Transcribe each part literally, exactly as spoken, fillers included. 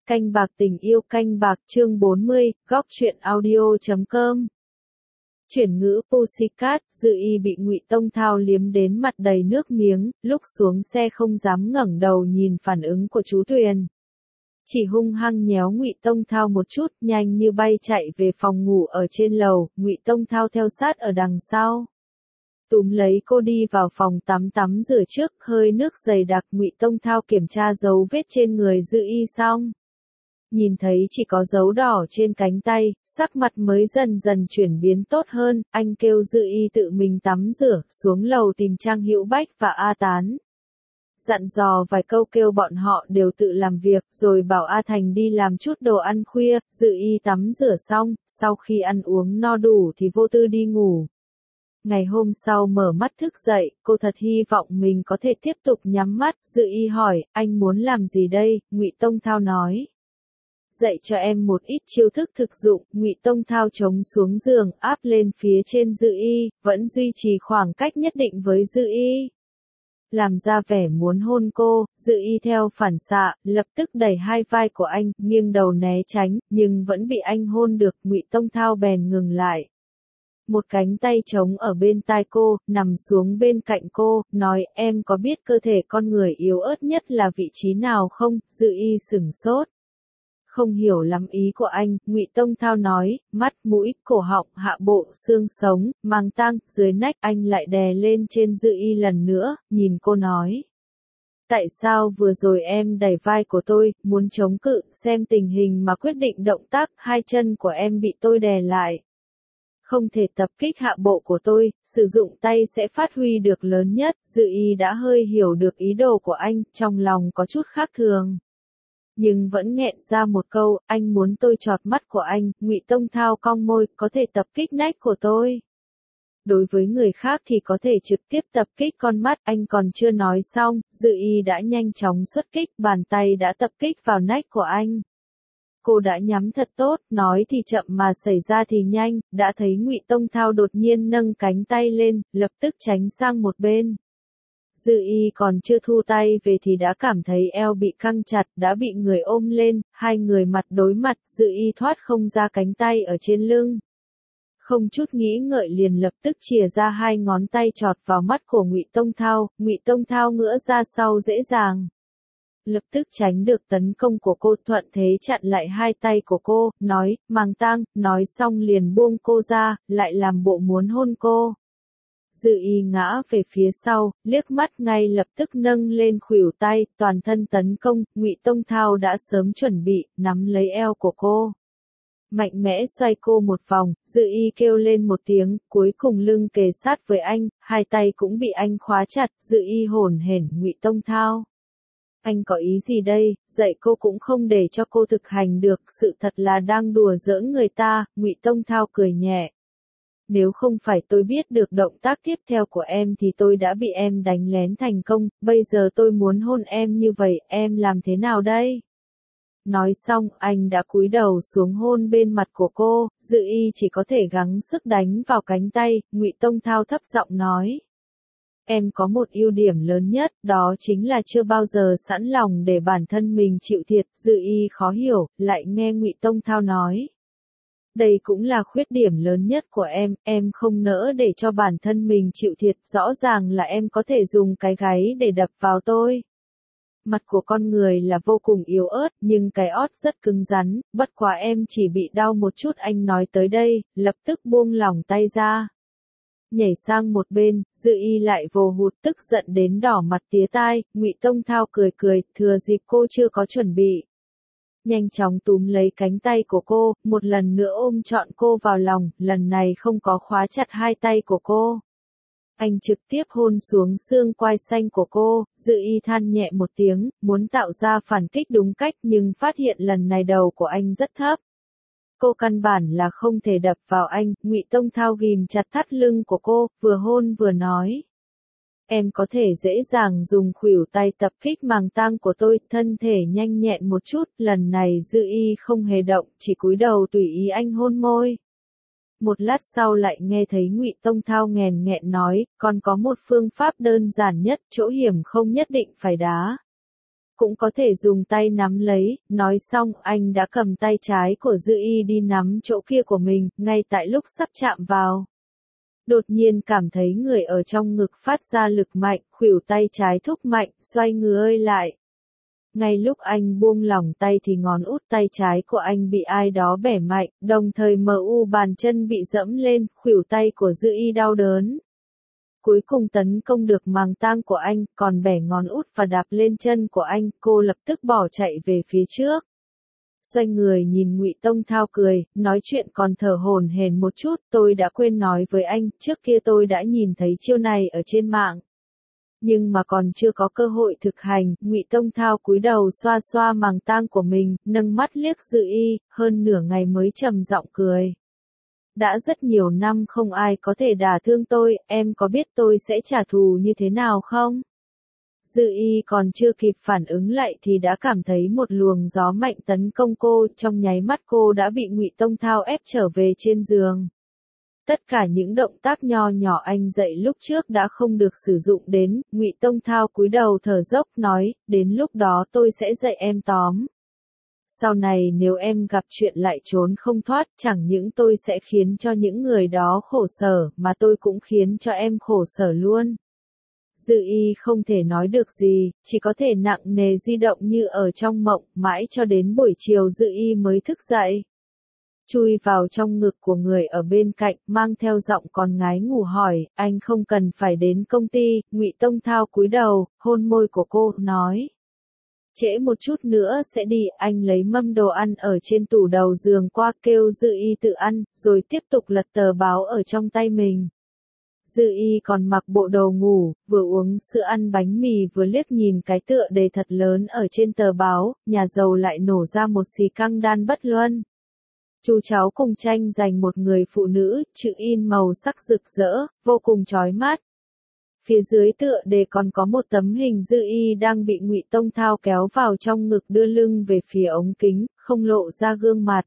Canh bạc tình yêu canh bạc chương bốn mươi, góc truyện audio chấm com. Chuyển ngữ Pussycat, Dư Y bị Ngụy Tông Thao liếm đến mặt đầy nước miếng, lúc xuống xe không dám ngẩng đầu nhìn phản ứng của chú Tuyền. Chỉ hung hăng nhéo Ngụy Tông Thao một chút, nhanh như bay chạy về phòng ngủ ở trên lầu, Ngụy Tông Thao theo sát ở đằng sau. Túm lấy cô đi vào phòng tắm tắm rửa trước, hơi nước dày đặc. Ngụy Tông Thao kiểm tra dấu vết trên người Dư Y xong. Nhìn thấy chỉ có dấu đỏ trên cánh tay, sắc mặt mới dần dần chuyển biến tốt hơn, anh kêu Dư Y tự mình tắm rửa, xuống lầu tìm Trang Hữu Bách và A Tán. Dặn dò vài câu kêu bọn họ đều tự làm việc, rồi bảo A Thành đi làm chút đồ ăn khuya. Dư Y tắm rửa xong, sau khi ăn uống no đủ thì vô tư đi ngủ. Ngày hôm sau mở mắt thức dậy, cô thật hy vọng mình có thể tiếp tục nhắm mắt. Dư Y hỏi, anh muốn làm gì đây? Ngụy Tông Thao nói. Dạy cho em một ít chiêu thức thực dụng. Ngụy Tông Thao chống xuống giường, áp lên phía trên Dư Y, vẫn duy trì khoảng cách nhất định với Dư Y. Làm ra vẻ muốn hôn cô, Dư Y theo phản xạ, lập tức đẩy hai vai của anh, nghiêng đầu né tránh, nhưng vẫn bị anh hôn được. Ngụy Tông Thao bèn ngừng lại. Một cánh tay trống ở bên tai cô, nằm xuống bên cạnh cô, nói, em có biết cơ thể con người yếu ớt nhất là vị trí nào không? Dư Y sửng sốt. Không hiểu lắm ý của anh, Ngụy Tông Thao nói, mắt, mũi, cổ họng, hạ bộ, xương sống, mang tang, dưới nách. Anh lại đè lên trên Dư Y lần nữa, nhìn cô nói. Tại sao vừa rồi em đẩy vai của tôi, muốn chống cự, xem tình hình mà quyết định động tác, hai chân của em bị tôi đè lại. Không thể tập kích hạ bộ của tôi, sử dụng tay sẽ phát huy được lớn nhất. Dư Y đã hơi hiểu được ý đồ của anh, trong lòng có chút khác thường. Nhưng vẫn nghẹn ra một câu, anh muốn tôi chọt mắt của anh. Ngụy Tông Thao cong môi, có thể tập kích nách của tôi. Đối với người khác thì có thể trực tiếp tập kích con mắt. Anh còn chưa nói xong, Dư Y đã nhanh chóng xuất kích, bàn tay đã tập kích vào nách của anh. Cô đã nhắm thật tốt, nói thì chậm mà xảy ra thì nhanh, đã thấy Ngụy Tông Thao đột nhiên nâng cánh tay lên, lập tức tránh sang một bên. Dư Y còn chưa thu tay về thì đã cảm thấy eo bị căng chặt, đã bị người ôm lên, hai người mặt đối mặt. Dư Y thoát không ra cánh tay ở trên lưng. Không chút nghĩ ngợi liền lập tức chìa ra hai ngón tay chọt vào mắt của Ngụy Tông Thao. Ngụy Tông Thao ngửa ra sau dễ dàng. Lập tức tránh được tấn công của cô, thuận thế chặn lại hai tay của cô, nói, mang tang, nói xong liền buông cô ra, lại làm bộ muốn hôn cô. Dư Y ngã về phía sau, liếc mắt ngay lập tức nâng lên khuỷu tay, toàn thân tấn công. Ngụy Tông Thao đã sớm chuẩn bị, nắm lấy eo của cô. Mạnh mẽ xoay cô một vòng, Dư Y kêu lên một tiếng, cuối cùng lưng kề sát với anh, hai tay cũng bị anh khóa chặt. Dư Y hổn hển, Ngụy Tông Thao. Anh có ý gì đây, dạy cô cũng không để cho cô thực hành được, sự thật là đang đùa giỡn người ta. Ngụy Tông Thao cười nhẹ. Nếu không phải tôi biết được động tác tiếp theo của em thì tôi đã bị em đánh lén thành công, bây giờ tôi muốn hôn em như vậy, em làm thế nào đây? Nói xong, anh đã cúi đầu xuống hôn bên mặt của cô. Dư Y chỉ có thể gắng sức đánh vào cánh tay. Ngụy Tông Thao thấp giọng nói. Em có một ưu điểm lớn nhất, đó chính là chưa bao giờ sẵn lòng để bản thân mình chịu thiệt. Dư Y khó hiểu, lại nghe Ngụy Tông Thao nói. Đây cũng là khuyết điểm lớn nhất của em, em không nỡ để cho bản thân mình chịu thiệt, rõ ràng là em có thể dùng cái gáy để đập vào tôi. Mặt của con người là vô cùng yếu ớt, nhưng cái ót rất cứng rắn, bất quá em chỉ bị đau một chút. Anh nói tới đây, lập tức buông lỏng tay ra. Nhảy sang một bên, Dư Y lại vồ hụt tức giận đến đỏ mặt tía tai. Ngụy Tông Thao cười cười, thừa dịp cô chưa có chuẩn bị. Nhanh chóng túm lấy cánh tay của cô, một lần nữa ôm trọn cô vào lòng, lần này không có khóa chặt hai tay của cô. Anh trực tiếp hôn xuống xương quai xanh của cô. Dư Y than nhẹ một tiếng, muốn tạo ra phản kích đúng cách nhưng phát hiện lần này đầu của anh rất thấp. Cô căn bản là không thể đập vào anh. Ngụy Tông Thao ghim chặt thắt lưng của cô, vừa hôn vừa nói. Em có thể dễ dàng dùng khuỷu tay tập kích màng tang của tôi, thân thể nhanh nhẹn một chút. Lần này Dư Y không hề động, chỉ cúi đầu tùy ý anh hôn môi. Một lát sau lại nghe thấy Ngụy Tông Thao nghèn nghẹn nói, còn có một phương pháp đơn giản nhất, chỗ hiểm không nhất định phải đá. cũng có thể dùng tay nắm lấy, nói xong anh đã cầm tay trái của Dư Y đi nắm chỗ kia của mình, ngay tại lúc sắp chạm vào. Đột nhiên cảm thấy người ở trong ngực phát ra lực mạnh, khuỷu tay trái thúc mạnh, xoay người lại. Ngay lúc anh buông lỏng tay thì ngón út tay trái của anh bị ai đó bẻ mạnh, đồng thời mờ u bàn chân bị dẫm lên, khuỷu tay của Dư Y đau đớn. Cuối cùng tấn công được màng tang của anh, còn bẻ ngón út và đạp lên chân của anh, cô lập tức bỏ chạy về phía trước. Xoay người nhìn Ngụy Tông Thao cười, nói chuyện còn thở hổn hển một chút, tôi đã quên nói với anh, trước kia tôi đã nhìn thấy chiêu này ở trên mạng. Nhưng mà còn chưa có cơ hội thực hành, Ngụy Tông Thao cúi đầu xoa xoa màng tang của mình, nâng mắt liếc Dư Y, hơn nửa ngày mới trầm giọng cười. Đã rất nhiều năm không ai có thể đả thương tôi, em có biết tôi sẽ trả thù như thế nào không? Dư Y còn chưa kịp phản ứng lại thì đã cảm thấy một luồng gió mạnh tấn công cô, trong nháy mắt cô đã bị Ngụy Tông Thao ép trở về trên giường. Tất cả những động tác nho nhỏ anh dạy lúc trước đã không được sử dụng đến, Ngụy Tông Thao cúi đầu thở dốc nói, đến lúc đó tôi sẽ dạy em tóm. Sau này nếu em gặp chuyện lại trốn không thoát, chẳng những tôi sẽ khiến cho những người đó khổ sở, mà tôi cũng khiến cho em khổ sở luôn. Dư Y không thể nói được gì, chỉ có thể nặng nề di động như ở trong mộng, mãi cho đến buổi chiều Dư Y mới thức dậy. Chui vào trong ngực của người ở bên cạnh, mang theo giọng còn ngái ngủ hỏi, anh không cần phải đến công ty, Ngụy Tông Thao cúi đầu, hôn môi của cô, nói. Trễ một chút nữa sẽ đi, anh lấy mâm đồ ăn ở trên tủ đầu giường qua kêu Dư Y tự ăn, rồi tiếp tục lật tờ báo ở trong tay mình. Dư Y còn mặc bộ đồ ngủ, vừa uống sữa ăn bánh mì vừa liếc nhìn cái tựa đề thật lớn ở trên tờ báo, nhà giàu lại nổ ra một xì căng đan bất luân. Chú cháu cùng tranh giành một người phụ nữ, chữ in màu sắc rực rỡ, vô cùng chói mắt. Phía dưới tựa đề còn có một tấm hình Dư Y đang bị Ngụy Tông Thao kéo vào trong ngực đưa lưng về phía ống kính, không lộ ra gương mặt.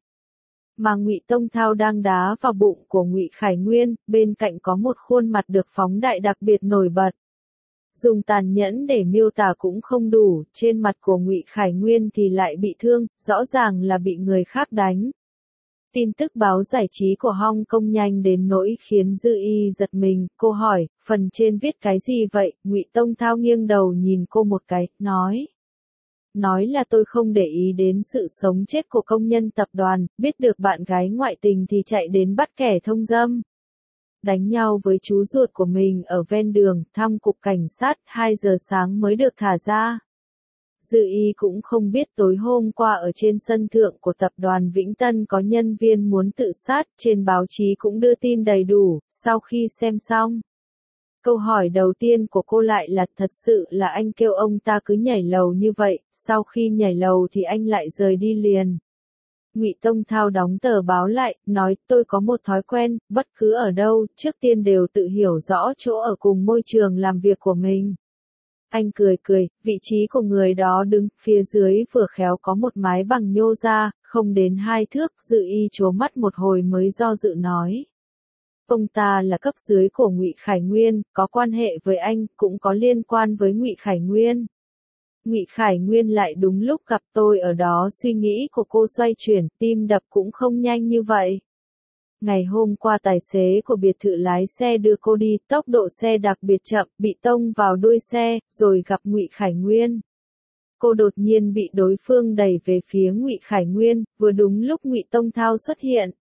Mà Ngụy Tông Thao đang đá vào bụng của Ngụy Khải Nguyên, bên cạnh có một khuôn mặt được phóng đại đặc biệt nổi bật. Dùng tàn nhẫn để miêu tả cũng không đủ, trên mặt của Ngụy Khải Nguyên thì lại bị thương, rõ ràng là bị người khác đánh. Tin tức báo giải trí của Hong Kong nhanh đến nỗi khiến Dư Y giật mình, cô hỏi, phần trên viết cái gì vậy? Ngụy Tông Thao nghiêng đầu nhìn cô một cái, nói. Nói là tôi không để ý đến sự sống chết của công nhân tập đoàn, biết được bạn gái ngoại tình thì chạy đến bắt kẻ thông dâm. Đánh nhau với chú ruột của mình ở ven đường, thăm cục cảnh sát, hai giờ sáng mới được thả ra. Dư Y cũng không biết tối hôm qua ở trên sân thượng của tập đoàn Vĩnh Tân có nhân viên muốn tự sát, trên báo chí cũng đưa tin đầy đủ, sau khi xem xong. Câu hỏi đầu tiên của cô lại là thật sự là anh kêu ông ta cứ nhảy lầu như vậy, sau khi nhảy lầu thì anh lại rời đi liền. Ngụy Tông Thao đóng tờ báo lại, nói tôi có một thói quen, bất cứ ở đâu, trước tiên đều tự hiểu rõ chỗ ở cùng môi trường làm việc của mình. Anh cười cười, vị trí của người đó đứng, phía dưới vừa khéo có một mái bằng nhô ra, không đến hai thước, Dư Y trố mắt một hồi mới do dự nói. Ông ta là cấp dưới của Ngụy Khải Nguyên, có quan hệ với anh, cũng có liên quan với Ngụy Khải Nguyên. Ngụy Khải Nguyên lại đúng lúc gặp tôi ở đó, suy nghĩ của cô xoay chuyển, tim đập cũng không nhanh như vậy. Ngày hôm qua tài xế của biệt thự lái xe đưa cô đi, tốc độ xe đặc biệt chậm, bị tông vào đuôi xe, rồi gặp Ngụy Khải Nguyên. Cô đột nhiên bị đối phương đẩy về phía Ngụy Khải Nguyên, vừa đúng lúc Ngụy Tông Thao xuất hiện.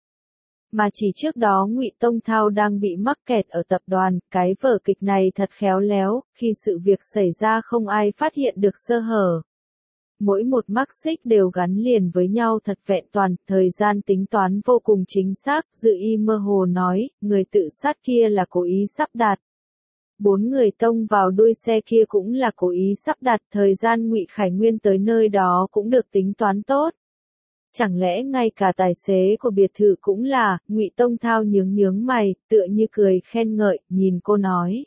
Mà chỉ trước đó Ngụy Tông Thao đang bị mắc kẹt ở tập đoàn, cái vở kịch này thật khéo léo, khi sự việc xảy ra không ai phát hiện được sơ hở. Mỗi một mắc xích đều gắn liền với nhau thật vẹn toàn, thời gian tính toán vô cùng chính xác, Dư Y mơ hồ nói, người tự sát kia là cố ý sắp đặt. Bốn người tông vào đuôi xe kia cũng là cố ý sắp đặt, thời gian Ngụy Khải Nguyên tới nơi đó cũng được tính toán tốt. Chẳng lẽ ngay cả tài xế của biệt thự cũng là, Ngụy Tông Thao nhướng nhướng mày, tựa như cười khen ngợi, nhìn cô nói.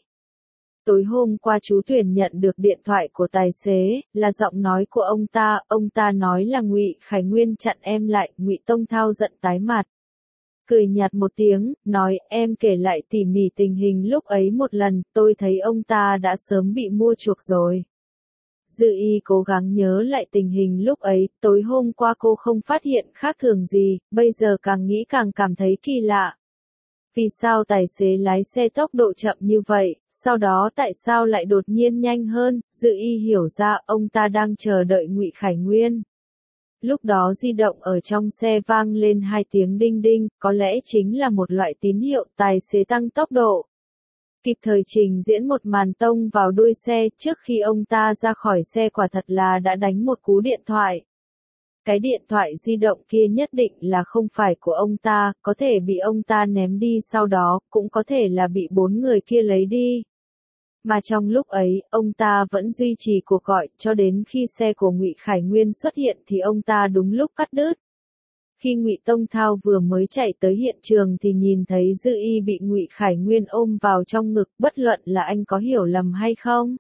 Tối hôm qua chú Tuyển nhận được điện thoại của tài xế, là giọng nói của ông ta, ông ta nói là Ngụy Khải Nguyên chặn em lại, Ngụy Tông Thao giận tái mặt. Cười nhạt một tiếng, nói, em kể lại tỉ mỉ tình hình lúc ấy một lần, tôi thấy ông ta đã sớm bị mua chuộc rồi. Dư Y cố gắng nhớ lại tình hình lúc ấy, tối hôm qua cô không phát hiện khác thường gì, bây giờ càng nghĩ càng cảm thấy kỳ lạ. Vì sao tài xế lái xe tốc độ chậm như vậy, sau đó tại sao lại đột nhiên nhanh hơn? Dư Y hiểu ra ông ta đang chờ đợi Ngụy Khải Nguyên. Lúc đó di động ở trong xe vang lên hai tiếng đinh đinh, có lẽ chính là một loại tín hiệu tài xế tăng tốc độ. Kịp thời trình diễn một màn tông vào đuôi xe, trước khi ông ta ra khỏi xe quả thật là đã đánh một cú điện thoại. Cái điện thoại di động kia nhất định là không phải của ông ta, có thể bị ông ta ném đi sau đó, cũng có thể là bị bốn người kia lấy đi. Mà trong lúc ấy, ông ta vẫn duy trì cuộc gọi, cho đến khi xe của Ngụy Khải Nguyên xuất hiện thì ông ta đúng lúc cắt đứt. Khi Ngụy Tông Thao vừa mới chạy tới hiện trường thì nhìn thấy Dư Y bị Ngụy Khải Nguyên ôm vào trong ngực, bất luận là anh có hiểu lầm hay không.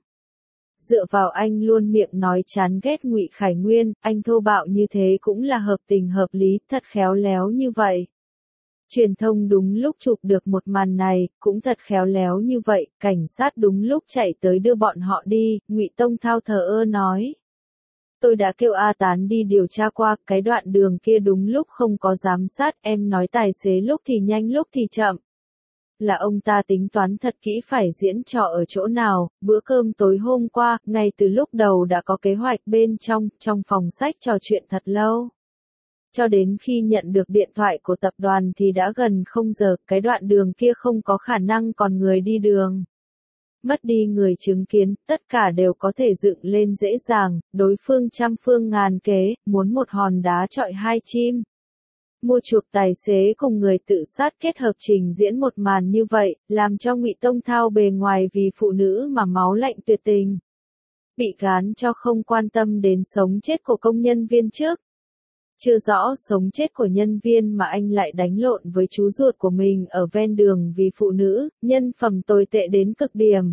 Dựa vào anh luôn miệng nói chán ghét Ngụy Khải Nguyên, anh thô bạo như thế cũng là hợp tình hợp lý, thật khéo léo như vậy. Truyền thông đúng lúc chụp được một màn này, cũng thật khéo léo như vậy, cảnh sát đúng lúc chạy tới đưa bọn họ đi, Ngụy Tông Thao thờ ơ nói. Tôi đã kêu A Tán đi điều tra qua, cái đoạn đường kia đúng lúc không có giám sát, em nói tài xế lúc thì nhanh lúc thì chậm. Là ông ta tính toán thật kỹ phải diễn trò ở chỗ nào, bữa cơm tối hôm qua, ngay từ lúc đầu đã có kế hoạch bên trong, trong phòng sách trò chuyện thật lâu. Cho đến khi nhận được điện thoại của tập đoàn thì đã gần không giờ, cái đoạn đường kia không có khả năng còn người đi đường. Mất đi người chứng kiến, tất cả đều có thể dựng lên dễ dàng, đối phương trăm phương ngàn kế, muốn một hòn đá chọi hai chim. Mua chuộc tài xế cùng người tự sát kết hợp trình diễn một màn như vậy, làm cho Ngụy Tông Thao bề ngoài vì phụ nữ mà máu lạnh tuyệt tình. Bị gán cho không quan tâm đến sống chết của công nhân viên trước. Chưa rõ sống chết của nhân viên mà anh lại đánh lộn với chú ruột của mình ở ven đường vì phụ nữ, nhân phẩm tồi tệ đến cực điểm.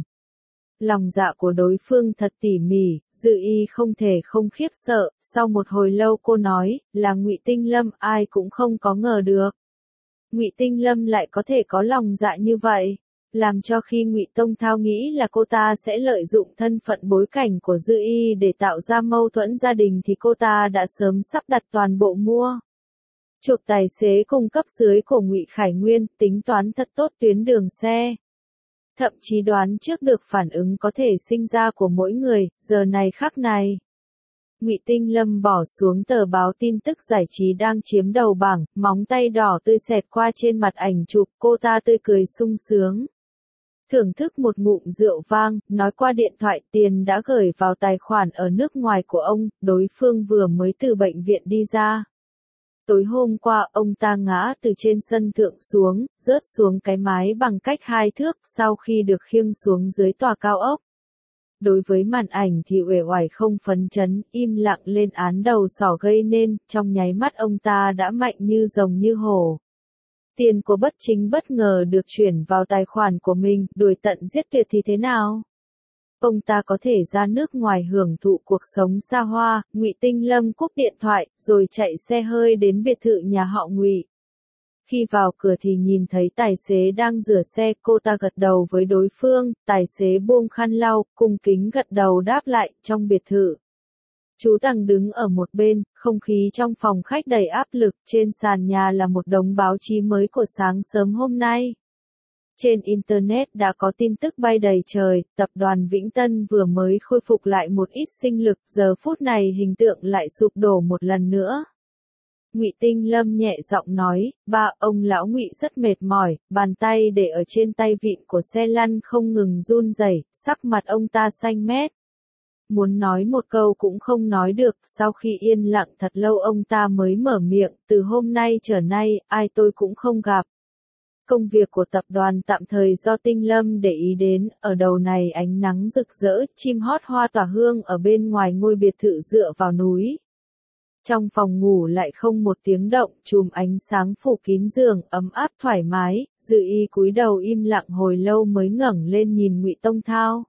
Lòng dạ của đối phương thật tỉ mỉ, Dư Y không thể không khiếp sợ, sau một hồi lâu cô nói, là Ngụy Tinh Lâm, ai cũng không có ngờ được. Ngụy Tinh Lâm lại có thể có lòng dạ như vậy, làm cho khi Ngụy Tông Thao nghĩ là cô ta sẽ lợi dụng thân phận bối cảnh của Dư Y để tạo ra mâu thuẫn gia đình thì cô ta đã sớm sắp đặt toàn bộ mua. Chuộc tài xế cung cấp dưới của Ngụy Khải Nguyên, tính toán thật tốt tuyến đường xe. Thậm chí đoán trước được phản ứng có thể sinh ra của mỗi người, giờ này khắc này. Ngụy Tinh Lâm bỏ xuống tờ báo tin tức giải trí đang chiếm đầu bảng, móng tay đỏ tươi xẹt qua trên mặt ảnh chụp, cô ta tươi cười sung sướng. Thưởng thức một ngụm rượu vang, nói qua điện thoại tiền đã gửi vào tài khoản ở nước ngoài của ông, đối phương vừa mới từ bệnh viện đi ra. Tối hôm qua, ông ta ngã từ trên sân thượng xuống, rớt xuống cái mái bằng cách hai thước sau khi được khiêng xuống dưới tòa cao ốc. Đối với màn ảnh thì uể oải không phấn chấn, im lặng lên án đầu sỏ gây nên, trong nháy mắt ông ta đã mạnh như rồng như hổ. Tiền của bất chính bất ngờ được chuyển vào tài khoản của mình, đuổi tận giết tuyệt thì thế nào? Ông ta có thể ra nước ngoài hưởng thụ cuộc sống xa hoa, Ngụy Tinh Lâm cúp điện thoại, rồi chạy xe hơi đến biệt thự nhà họ Ngụy. Khi vào cửa thì nhìn thấy tài xế đang rửa xe, cô ta gật đầu với đối phương, tài xế buông khăn lau, cung kính gật đầu đáp lại, trong biệt thự. Chú Tằng đứng ở một bên, không khí trong phòng khách đầy áp lực, trên sàn nhà là một đống báo chí mới của sáng sớm hôm nay. Trên Internet đã có tin tức bay đầy trời, tập đoàn Vĩnh Tân vừa mới khôi phục lại một ít sinh lực, giờ phút này hình tượng lại sụp đổ một lần nữa. Ngụy Tinh Lâm nhẹ giọng nói, ba, ông lão Ngụy rất mệt mỏi, bàn tay để ở trên tay vịn của xe lăn không ngừng run rẩy, sắc mặt ông ta xanh mét. Muốn nói một câu cũng không nói được, sau khi yên lặng thật lâu ông ta mới mở miệng, từ hôm nay trở nay, ai tôi cũng không gặp. Công việc của tập đoàn tạm thời do Tinh Lâm để ý đến, ở đầu này ánh nắng rực rỡ, chim hót hoa tỏa hương ở bên ngoài ngôi biệt thự dựa vào núi. Trong phòng ngủ lại không một tiếng động, chùm ánh sáng phủ kín giường, ấm áp thoải mái, Dư Y cúi đầu im lặng hồi lâu mới ngẩng lên nhìn Ngụy Tông Thao.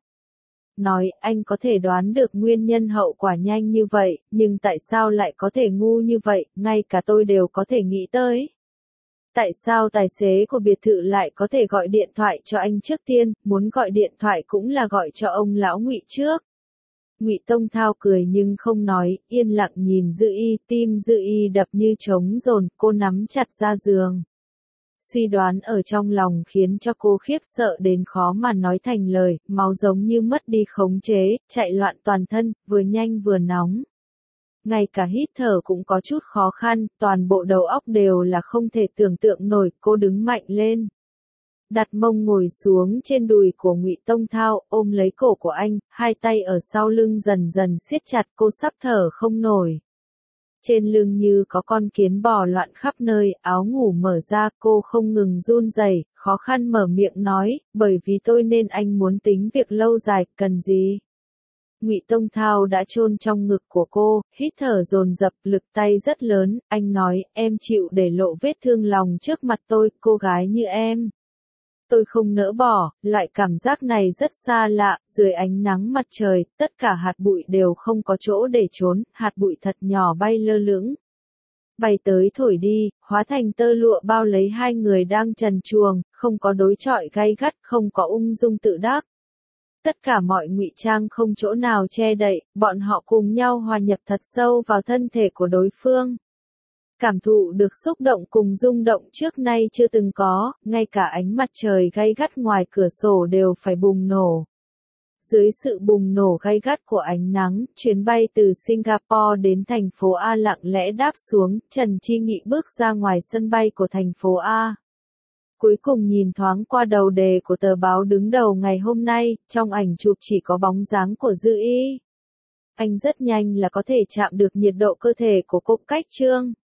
Nói, anh có thể đoán được nguyên nhân hậu quả nhanh như vậy, nhưng tại sao lại có thể ngu như vậy, ngay cả tôi đều có thể nghĩ tới. Tại sao tài xế của biệt thự lại có thể gọi điện thoại cho anh trước tiên, muốn gọi điện thoại cũng là gọi cho ông lão Ngụy trước. Ngụy Tông Thao cười nhưng không nói, yên lặng nhìn Dư Y, tim Dư Y đập như trống dồn, cô nắm chặt ra giường. Suy đoán ở trong lòng khiến cho cô khiếp sợ đến khó mà nói thành lời, máu giống như mất đi khống chế, chạy loạn toàn thân, vừa nhanh vừa nóng. Ngay cả hít thở cũng có chút khó khăn, toàn bộ đầu óc đều là không thể tưởng tượng nổi, cô đứng mạnh lên. Đặt mông ngồi xuống trên đùi của Ngụy Tông Thao, ôm lấy cổ của anh, hai tay ở sau lưng dần dần siết chặt, cô sắp thở không nổi. Trên lưng như có con kiến bò loạn khắp nơi, áo ngủ mở ra, cô không ngừng run rẩy, khó khăn mở miệng nói, bởi vì tôi nên anh muốn tính việc lâu dài, cần gì? Ngụy Tông Thao đã chôn trong ngực của cô, hít thở dồn dập, lực tay rất lớn, anh nói, em chịu để lộ vết thương lòng trước mặt tôi, cô gái như em. Tôi không nỡ bỏ, loại cảm giác này rất xa lạ, dưới ánh nắng mặt trời, tất cả hạt bụi đều không có chỗ để trốn, hạt bụi thật nhỏ bay lơ lửng. Bay tới thổi đi, hóa thành tơ lụa bao lấy hai người đang trần truồng, không có đối chọi gay gắt, không có ung dung tự đắc. Tất cả mọi ngụy trang không chỗ nào che đậy, bọn họ cùng nhau hòa nhập thật sâu vào thân thể của đối phương. Cảm thụ được xúc động cùng rung động trước nay chưa từng có, ngay cả ánh mặt trời gay gắt ngoài cửa sổ đều phải bùng nổ. Dưới sự bùng nổ gay gắt của ánh nắng, chuyến bay từ Singapore đến thành phố A lặng lẽ đáp xuống, Trần Chi Nghị bước ra ngoài sân bay của thành phố A. Cuối cùng nhìn thoáng qua đầu đề của tờ báo đứng đầu ngày hôm nay, trong ảnh chụp chỉ có bóng dáng của Dư Y. Anh rất nhanh là có thể chạm được nhiệt độ cơ thể của cô Cách Trương.